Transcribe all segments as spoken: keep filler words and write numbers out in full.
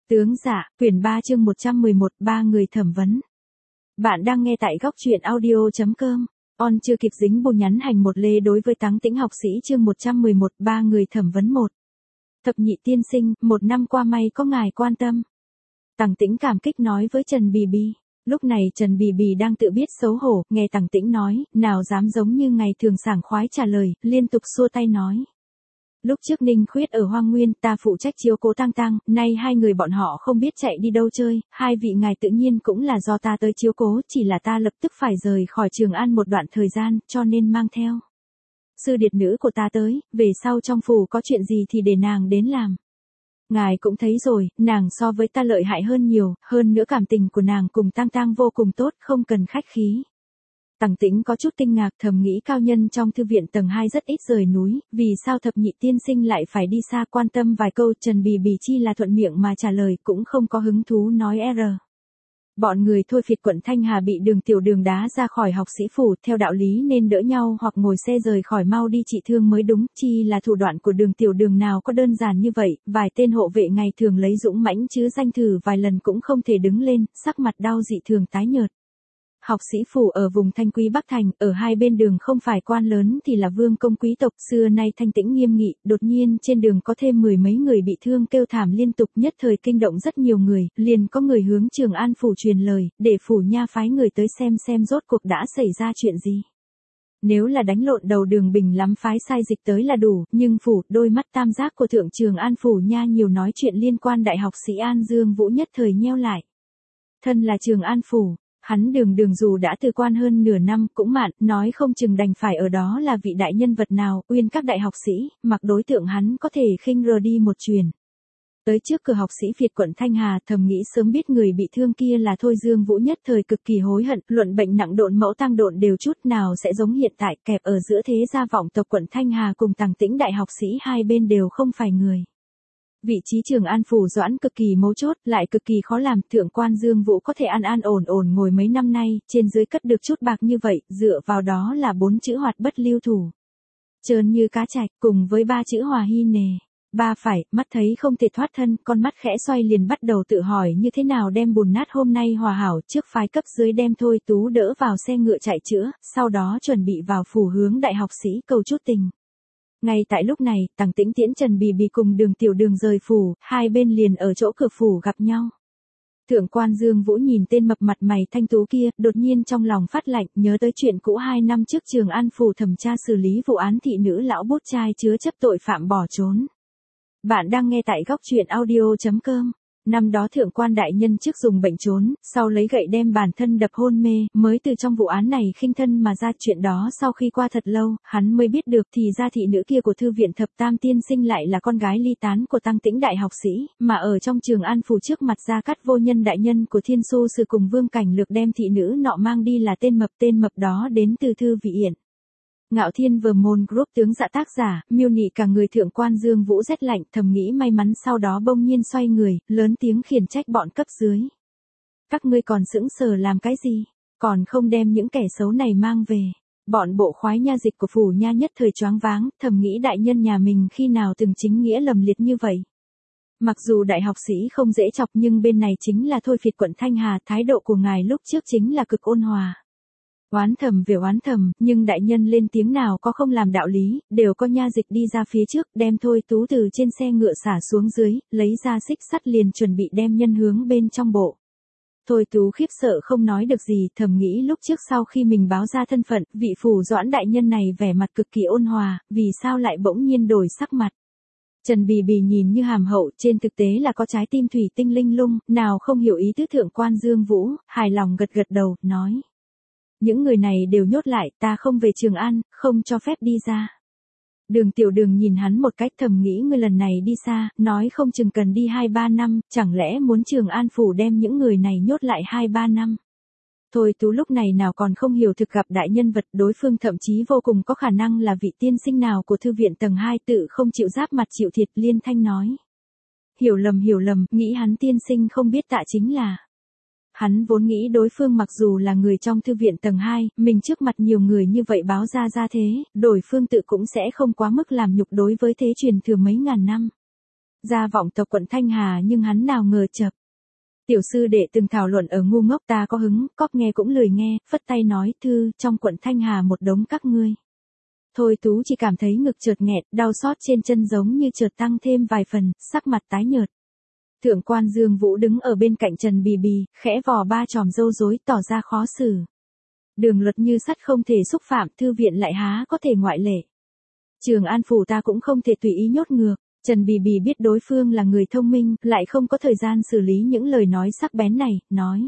Tướng dạ, quyển ba chương một trăm mười một, ba người thẩm vấn. Bạn đang nghe tại góc truyện audio.com. On chưa kịp dính bù nhắn hành một lê đối với Táng Tĩnh học sĩ chương một trăm mười một, ba người thẩm vấn một. Thập nhị tiên sinh, một năm qua may có ngài quan tâm. Táng Tĩnh cảm kích nói với Trần Bì Bì. Lúc này Trần Bì Bì đang tự biết xấu hổ, nghe Táng Tĩnh nói, nào dám giống như ngày thường sảng khoái trả lời, liên tục xua tay nói. Lúc trước Ninh Khuyết ở Hoang Nguyên, ta phụ trách chiếu cố Tang Tang, nay hai người bọn họ không biết chạy đi đâu chơi, hai vị ngài tự nhiên cũng là do ta tới chiếu cố, chỉ là ta lập tức phải rời khỏi Trường An một đoạn thời gian, cho nên mang theo sư điệt nữ của ta tới, về sau trong phủ có chuyện gì thì để nàng đến làm. Ngài cũng thấy rồi, nàng so với ta lợi hại hơn nhiều, hơn nữa cảm tình của nàng cùng Tang Tang vô cùng tốt, không cần khách khí. Táng Tĩnh có chút kinh ngạc, thầm nghĩ cao nhân trong thư viện tầng hai rất ít rời núi, vì sao thập nhị tiên sinh lại phải đi xa, quan tâm vài câu. Trần Bì Bì chi là thuận miệng mà trả lời, cũng không có hứng thú nói r. Bọn người thôi phiệt quận Thanh Hà bị Đường Tiểu Đường đá ra khỏi học sĩ phủ, theo đạo lý nên đỡ nhau hoặc ngồi xe rời khỏi mau đi trị thương mới đúng, chi là thủ đoạn của Đường Tiểu Đường nào có đơn giản như vậy, vài tên hộ vệ ngày thường lấy dũng mãnh chứ danh thử vài lần cũng không thể đứng lên, sắc mặt đau dị thường tái nhợt. Học sĩ phủ ở vùng Thanh Quý Bắc Thành, ở hai bên đường không phải quan lớn thì là vương công quý tộc, xưa nay thanh tĩnh nghiêm nghị, đột nhiên trên đường có thêm mười mấy người bị thương kêu thảm liên tục, nhất thời kinh động rất nhiều người, liền có người hướng Trường An phủ truyền lời, để phủ nha phái người tới xem xem rốt cuộc đã xảy ra chuyện gì. Nếu là đánh lộn đầu đường bình lắm phái sai dịch tới là đủ, nhưng phủ, đôi mắt tam giác của thượng Trường An phủ nha nhiều nói chuyện liên quan đại học sĩ An Dương Vũ nhất thời nheo lại. Thân là Trường An phủ. Hắn Đường Đường dù đã từ quan hơn nửa năm cũng mạn, nói không chừng đành phải ở đó là vị đại nhân vật nào, uyên các đại học sĩ, mặc đối tượng hắn có thể khinh rờ đi một truyền. Tới trước cửa học sĩ Việt quận Thanh Hà, thầm nghĩ sớm biết người bị thương kia là Thôi Dương Vũ, nhất thời cực kỳ hối hận, luận bệnh nặng độn mẫu tăng độn đều chút nào sẽ giống hiện tại, kẹp ở giữa thế gia vọng tộc quận Thanh Hà cùng Táng Tĩnh đại học sĩ hai bên đều không phải người. Vị trí Trường An phủ doãn cực kỳ mấu chốt, lại cực kỳ khó làm, thượng quan Dương Vũ có thể an an ổn ổn ngồi mấy năm nay, trên dưới cất được chút bạc như vậy, dựa vào đó là bốn chữ hoạt bất lưu thủ. Trơn như cá trạch, cùng với ba chữ hòa hy nề. Ba phải, mắt thấy không thể thoát thân, con mắt khẽ xoay liền bắt đầu tự hỏi như thế nào đem bùn nát hôm nay hòa hảo, trước phái cấp dưới đem Thôi Tú đỡ vào xe ngựa chạy chữa, sau đó chuẩn bị vào phủ hướng đại học sĩ cầu chút tình. Ngay tại lúc này, Táng Tĩnh tiễn Trần Bì Bì cùng Đường Tiểu Đường rời phủ, hai bên liền ở chỗ cửa phủ gặp nhau. Thượng quan Dương Vũ nhìn tên mập mặt mày thanh tú kia, đột nhiên trong lòng phát lạnh, nhớ tới chuyện cũ hai năm trước Trường An phủ thẩm tra xử lý vụ án thị nữ lão bút trai chứa chấp tội phạm bỏ trốn. Bạn đang nghe tại góc truyện audio.com. Năm đó thượng quan đại nhân trước dùng bệnh trốn, sau lấy gậy đem bản thân đập hôn mê, mới từ trong vụ án này khinh thân mà ra. Chuyện đó sau khi qua thật lâu, hắn mới biết được thì ra thị nữ kia của thư viện thập tam tiên sinh lại là con gái ly tán của Táng Tĩnh đại học sĩ, mà ở trong Trường An phủ trước mặt Gia Cát vô nhân đại nhân của Thiên Xu Sử cùng Vương Cảnh Lược đem thị nữ nọ mang đi là tên mập, tên mập đó đến từ thư vị Yển. Ngạo Thiên Vermont Group tướng dạ tác giả, miêu nị cả người. Thượng quan Dương Vũ rét lạnh, thầm nghĩ may mắn, sau đó bỗng nhiên xoay người, lớn tiếng khiển trách bọn cấp dưới. Các ngươi còn sững sờ làm cái gì? Còn không đem những kẻ xấu này mang về. Bọn bộ khoái nha dịch của phủ nha nhất thời choáng váng, thầm nghĩ đại nhân nhà mình khi nào từng chính nghĩa lầm liệt như vậy. Mặc dù đại học sĩ không dễ chọc nhưng bên này chính là Thôi phiệt quận Thanh Hà, thái độ của ngài lúc trước chính là cực ôn hòa. Oán thầm về oán thầm, nhưng đại nhân lên tiếng nào có không làm đạo lý, đều có nha dịch đi ra phía trước, đem Thôi Tú từ trên xe ngựa xả xuống dưới, lấy ra xích sắt liền chuẩn bị đem nhân hướng bên trong bộ. Thôi Tú khiếp sợ không nói được gì, thầm nghĩ lúc trước sau khi mình báo ra thân phận, vị phủ doãn đại nhân này vẻ mặt cực kỳ ôn hòa, vì sao lại bỗng nhiên đổi sắc mặt. Trần Bì Bì nhìn như hàm hậu, trên thực tế là có trái tim thủy tinh linh lung, nào không hiểu ý tứ thượng quan Dương Vũ, hài lòng gật gật đầu, nói. Những người này đều nhốt lại, ta không về Trường An, không cho phép đi ra. Đường Tiểu Đường nhìn hắn một cách, thầm nghĩ ngươi lần này đi xa, nói không chừng cần đi hai ba năm, chẳng lẽ muốn Trường An phủ đem những người này nhốt lại hai ba năm. Thôi Tú lúc này nào còn không hiểu thực gặp đại nhân vật, đối phương thậm chí vô cùng có khả năng là vị tiên sinh nào của thư viện tầng hai, tự không chịu giáp mặt chịu thiệt, liên thanh nói. Hiểu lầm hiểu lầm, nghĩ hắn tiên sinh không biết tạ chính là. Hắn vốn nghĩ đối phương mặc dù là người trong thư viện tầng hai, mình trước mặt nhiều người như vậy báo ra ra thế, đổi phương tự cũng sẽ không quá mức làm nhục đối với thế truyền thừa mấy ngàn năm. Gia vọng tộc quận Thanh Hà nhưng hắn nào ngờ chập. Tiểu sư đệ từng thảo luận ở ngu ngốc ta có hứng, cóp nghe cũng lười nghe, phất tay nói thư trong quận Thanh Hà một đống các ngươi. Thôi Tú chỉ cảm thấy ngực chợt nghẹt, đau xót trên chân giống như chợt tăng thêm vài phần, sắc mặt tái nhợt. Thượng quan Dương Vũ đứng ở bên cạnh Trần Bì Bì, khẽ vò ba chòm râu rối tỏ ra khó xử. Đường luật như sắt không thể xúc phạm, thư viện lại há có thể ngoại lệ. Trường An phủ ta cũng không thể tùy ý nhốt ngược. Trần Bì Bì biết đối phương là người thông minh, lại không có thời gian xử lý những lời nói sắc bén này, nói.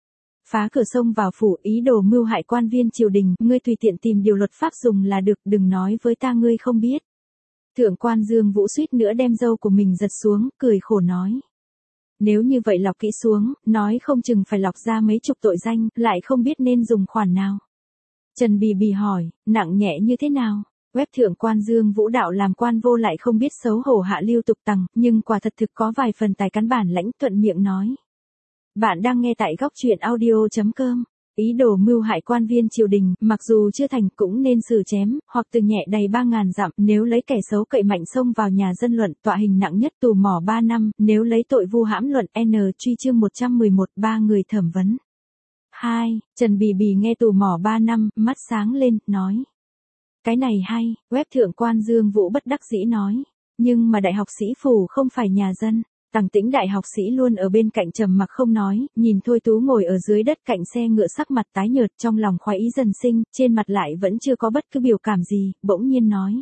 Phá cửa sông vào phủ, ý đồ mưu hại quan viên triều đình, ngươi tùy tiện tìm điều luật pháp dùng là được, đừng nói với ta ngươi không biết. Thượng quan Dương Vũ suýt nữa đem râu của mình giật xuống, cười khổ nói. Nếu như vậy lọc kỹ xuống, nói không chừng phải lọc ra mấy chục tội danh, lại không biết nên dùng khoản nào. Trần Bì Bì hỏi, nặng nhẹ như thế nào? Web thượng quan Dương Vũ đạo làm quan vô lại không biết xấu hổ hạ lưu tục tằng, nhưng quả thật thực có vài phần tài cán bản lãnh, thuận miệng nói. Bạn đang nghe tại góc truyện audio chấm com. Ý đồ mưu hại quan viên triều đình, mặc dù chưa thành cũng nên xử chém, hoặc từ nhẹ đầy ba ngàn dặm, nếu lấy kẻ xấu cậy mạnh xông vào nhà dân luận, tọa hình nặng nhất tù mỏ ba năm, nếu lấy tội vu hãm luận, N truy chương một trăm mười một, ba người thẩm vấn. hai. Trần Bì Bì nghe tù mỏ ba năm, mắt sáng lên, nói. Cái này hay, web thượng quan Dương Vũ bất đắc dĩ nói. Nhưng mà đại học sĩ phủ không phải nhà dân. Tằng Tĩnh đại học sĩ luôn ở bên cạnh trầm mặc không nói, nhìn Thôi Tú ngồi ở dưới đất cạnh xe ngựa sắc mặt tái nhợt, trong lòng khoái ý dần sinh, trên mặt lại vẫn chưa có bất cứ biểu cảm gì, bỗng nhiên nói.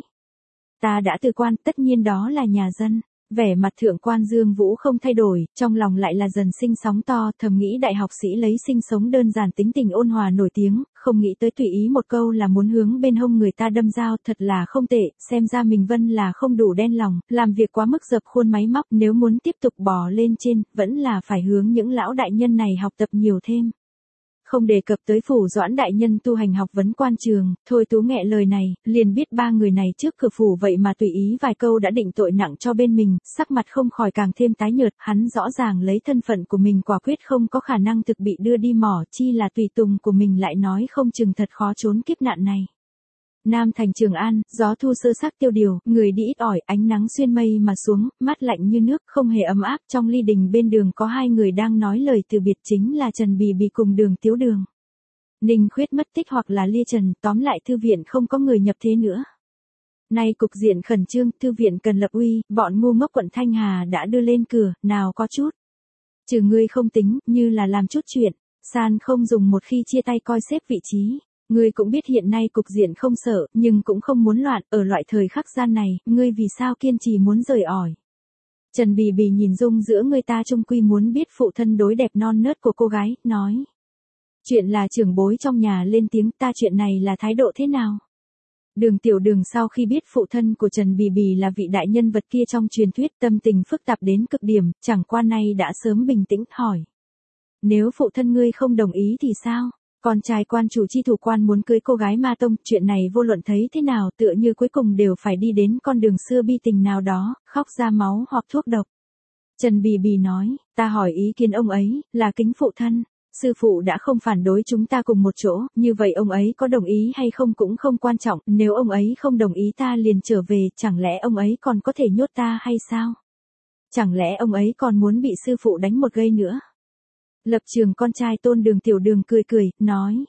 Ta đã từ quan, tất nhiên đó là nhà dân. Vẻ mặt thượng quan Dương Vũ không thay đổi, trong lòng lại là dần sinh sóng to, thầm nghĩ đại học sĩ lấy sinh sống đơn giản tính tình ôn hòa nổi tiếng, không nghĩ tới tùy ý một câu là muốn hướng bên hông người ta đâm dao, thật là không tệ, xem ra mình Vân là không đủ đen lòng, làm việc quá mức dập khuôn máy móc, nếu muốn tiếp tục bò lên trên, vẫn là phải hướng những lão đại nhân này học tập nhiều thêm. Không đề cập tới phủ Doãn đại nhân tu hành học vấn quan trường, Thôi Tú nghe lời này, liền biết ba người này trước cửa phủ vậy mà tùy ý vài câu đã định tội nặng cho bên mình, sắc mặt không khỏi càng thêm tái nhợt, hắn rõ ràng lấy thân phận của mình quả quyết không có khả năng thực bị đưa đi mỏ, chi là tùy tùng của mình lại nói không chừng thật khó trốn kiếp nạn này. Nam thành Trường An, gió thu sơ sắc tiêu điều, người đi ít ỏi, ánh nắng xuyên mây mà xuống, mát lạnh như nước, không hề ấm áp, trong ly đình bên đường có hai người đang nói lời từ biệt chính là Trần Bì Bì cùng Đường Tiếu Đường. Ninh Khuyết mất tích hoặc là lia trần, tóm lại thư viện không có người nhập thế nữa. Nay cục diện khẩn trương, thư viện cần lập uy, bọn ngu ngốc quận Thanh Hà đã đưa lên cửa, nào có chút. Trừ ngươi không tính, như là làm chút chuyện, san không dùng một khi chia tay coi xếp vị trí. Ngươi cũng biết hiện nay cục diện không sợ, nhưng cũng không muốn loạn, ở loại thời khắc gian này, ngươi vì sao kiên trì muốn rời ỏi. Trần Bì Bì nhìn dung giữa người ta trung quy muốn biết phụ thân đối đẹp non nớt của cô gái, nói. Chuyện là trưởng bối trong nhà lên tiếng, ta chuyện này là thái độ thế nào? Đường Tiểu Đường sau khi biết phụ thân của Trần Bì Bì là vị đại nhân vật kia trong truyền thuyết, tâm tình phức tạp đến cực điểm, chẳng qua nay đã sớm bình tĩnh, hỏi. Nếu phụ thân ngươi không đồng ý thì sao? Con trai quan chủ chi thủ quan muốn cưới cô gái Ma Tông, chuyện này vô luận thấy thế nào tựa như cuối cùng đều phải đi đến con đường xưa bi tình nào đó, khóc ra máu hoặc thuốc độc. Trần Bì Bì nói, ta hỏi ý kiến ông ấy, là kính phụ thân, sư phụ đã không phản đối chúng ta cùng một chỗ, như vậy ông ấy có đồng ý hay không cũng không quan trọng, nếu ông ấy không đồng ý ta liền trở về, chẳng lẽ ông ấy còn có thể nhốt ta hay sao? Chẳng lẽ ông ấy còn muốn bị sư phụ đánh một gây nữa? Lập trường con trai Tôn Đường Tiểu Đường cười cười, nói.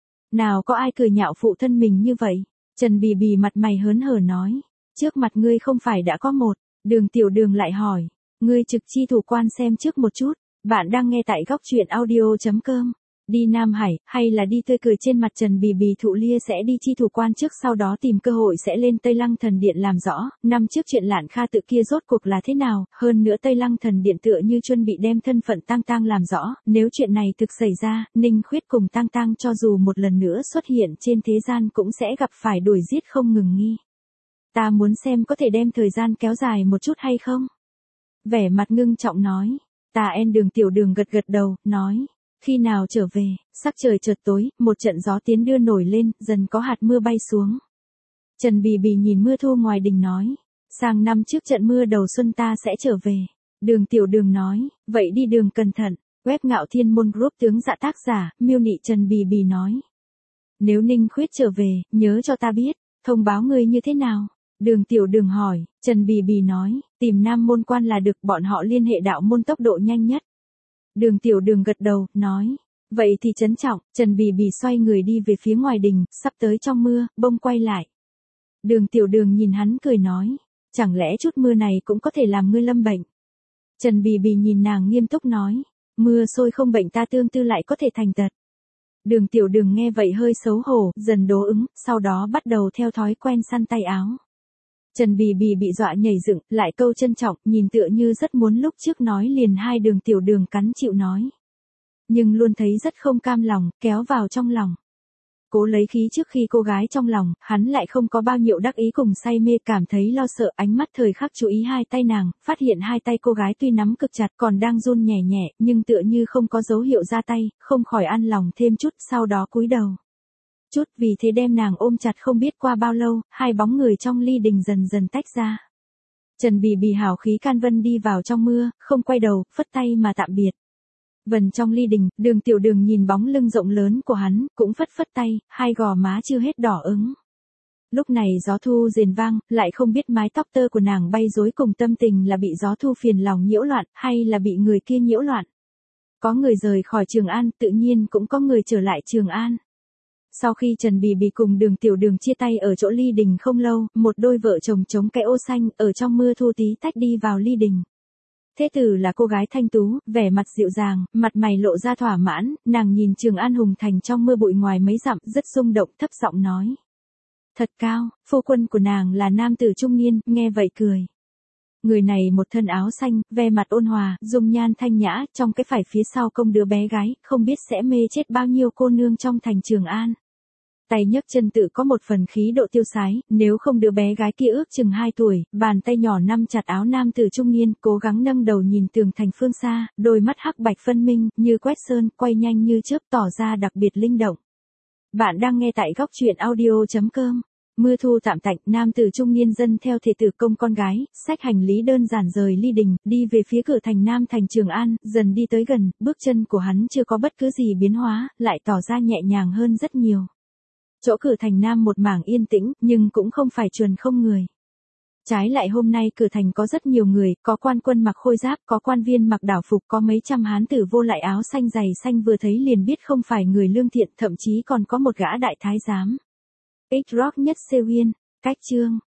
Nào có ai cười nhạo phụ thân mình như vậy? Trần Bì Bì mặt mày hớn hở nói. Trước mặt ngươi không phải đã có một. Đường Tiểu Đường lại hỏi. Ngươi trực chi thủ quan xem trước một chút. Bạn đang nghe tại góc truyện audio chấm com. Đi Nam Hải, hay là đi tươi cười trên mặt Trần Bì Bì thụ lia sẽ đi chi thủ quan trước sau đó tìm cơ hội sẽ lên Tây Lăng Thần Điện làm rõ, năm trước chuyện Lạn Kha tự kia rốt cuộc là thế nào, hơn nữa Tây Lăng Thần Điện tựa như chuẩn bị đem thân phận Tang Tang làm rõ, nếu chuyện này thực xảy ra, Ninh Khuyết cùng Tang Tang cho dù một lần nữa xuất hiện trên thế gian cũng sẽ gặp phải đuổi giết không ngừng nghi. Ta muốn xem có thể đem thời gian kéo dài một chút hay không? Vẻ mặt ngưng trọng nói, ta en Đường Tiểu Đường gật gật đầu, nói. Khi nào trở về, sắc trời chợt tối, một trận gió tiến đưa nổi lên, dần có hạt mưa bay xuống. Trần Bì Bì nhìn mưa thu ngoài đình nói, sang năm trước trận mưa đầu xuân ta sẽ trở về. Đường Tiểu Đường nói, vậy đi đường cẩn thận. Web Ngạo Thiên Môn Group tướng dạ tác giả, miêu nị Trần Bì Bì nói. Nếu Ninh Khuyết trở về, nhớ cho ta biết, thông báo ngươi như thế nào? Đường Tiểu Đường hỏi, Trần Bì Bì nói, Tìm Nam Môn Quan là được, bọn họ liên hệ đạo môn tốc độ nhanh nhất. Đường Tiểu Đường gật đầu, nói. Vậy thì trấn trọng. Trần Bì Bì xoay người đi về phía ngoài đình, sắp tới trong mưa, bông quay lại. Đường Tiểu Đường nhìn hắn cười nói. Chẳng lẽ chút mưa này cũng có thể làm ngươi lâm bệnh? Trần Bì Bì nhìn nàng nghiêm túc nói. Mưa sôi không bệnh ta tương tư lại có thể thành tật. Đường Tiểu Đường nghe vậy hơi xấu hổ, dần đố ứng, sau đó bắt đầu theo thói quen săn tay áo. Trần Bì Bì bị dọa nhảy dựng, lại câu trân trọng, nhìn tựa như rất muốn lúc trước nói liền hai. Đường Tiểu Đường cắn chịu nói. Nhưng luôn thấy rất không cam lòng, kéo vào trong lòng. Cố lấy khí trước khi cô gái trong lòng, hắn lại không có bao nhiêu đắc ý cùng say mê, cảm thấy lo sợ, ánh mắt thời khắc chú ý hai tay nàng, phát hiện hai tay cô gái tuy nắm cực chặt còn đang run nhẹ nhẹ, nhưng tựa như không có dấu hiệu ra tay, không khỏi an lòng thêm chút, sau đó cúi đầu. Chút vì thế đem nàng ôm chặt không biết qua bao lâu, hai bóng người trong ly đình dần dần tách ra. Trần Bì Bì hào khí can vân đi vào trong mưa, không quay đầu, phất tay mà tạm biệt. Vần trong ly đình, Đường Tiểu Đường nhìn bóng lưng rộng lớn của hắn, cũng phất phất tay, hai gò má chưa hết đỏ ứng. Lúc này gió thu rền vang, lại không biết mái tóc tơ của nàng bay rối cùng tâm tình là bị gió thu phiền lòng nhiễu loạn, hay là bị người kia nhiễu loạn. Có người rời khỏi Trường An, tự nhiên cũng có người trở lại Trường An. Sau khi Trần Bì Bì cùng Đường Tiểu Đường chia tay ở chỗ ly đình không lâu, một đôi vợ chồng chống cái ô xanh, ở trong mưa thu tí tách đi vào ly đình. Thế tử là cô gái thanh tú, vẻ mặt dịu dàng, mặt mày lộ ra thỏa mãn, nàng nhìn Trường An hùng thành trong mưa bụi ngoài mấy dặm, rất xung động, thấp giọng nói. Thật cao, phu quân của nàng là nam tử trung niên, nghe vậy cười. Người này một thân áo xanh, ve mặt ôn hòa, dung nhan thanh nhã, trong cái phải phía sau công đứa bé gái, không biết sẽ mê chết bao nhiêu cô nương trong thành Trường An. Tay nhấc chân tự có một phần khí độ tiêu sái, nếu không đứa bé gái kia ước chừng hai tuổi, bàn tay nhỏ nắm chặt áo nam tử trung niên, cố gắng nâng đầu nhìn tường thành phương xa, đôi mắt hắc bạch phân minh, như quét sơn, quay nhanh như chớp tỏ ra đặc biệt linh động. Bạn đang nghe tại góc truyện audio chấm com. Mưa thu tạm tạnh, nam tử trung niên dân theo thể tử công con gái, xách hành lý đơn giản rời ly đình, đi về phía cửa thành Nam thành Trường An, dần đi tới gần, bước chân của hắn chưa có bất cứ gì biến hóa, lại tỏ ra nhẹ nhàng hơn rất nhiều. Chỗ cửa thành Nam một mảng yên tĩnh, nhưng cũng không phải chuồn không người. Trái lại hôm nay cửa thành có rất nhiều người, có quan quân mặc khôi giáp, có quan viên mặc đảo phục, có mấy trăm hán tử vô lại áo xanh dày xanh vừa thấy liền biết không phải người lương thiện, thậm chí còn có một gã đại thái giám. X-Rock nhất Sewin, cách chương.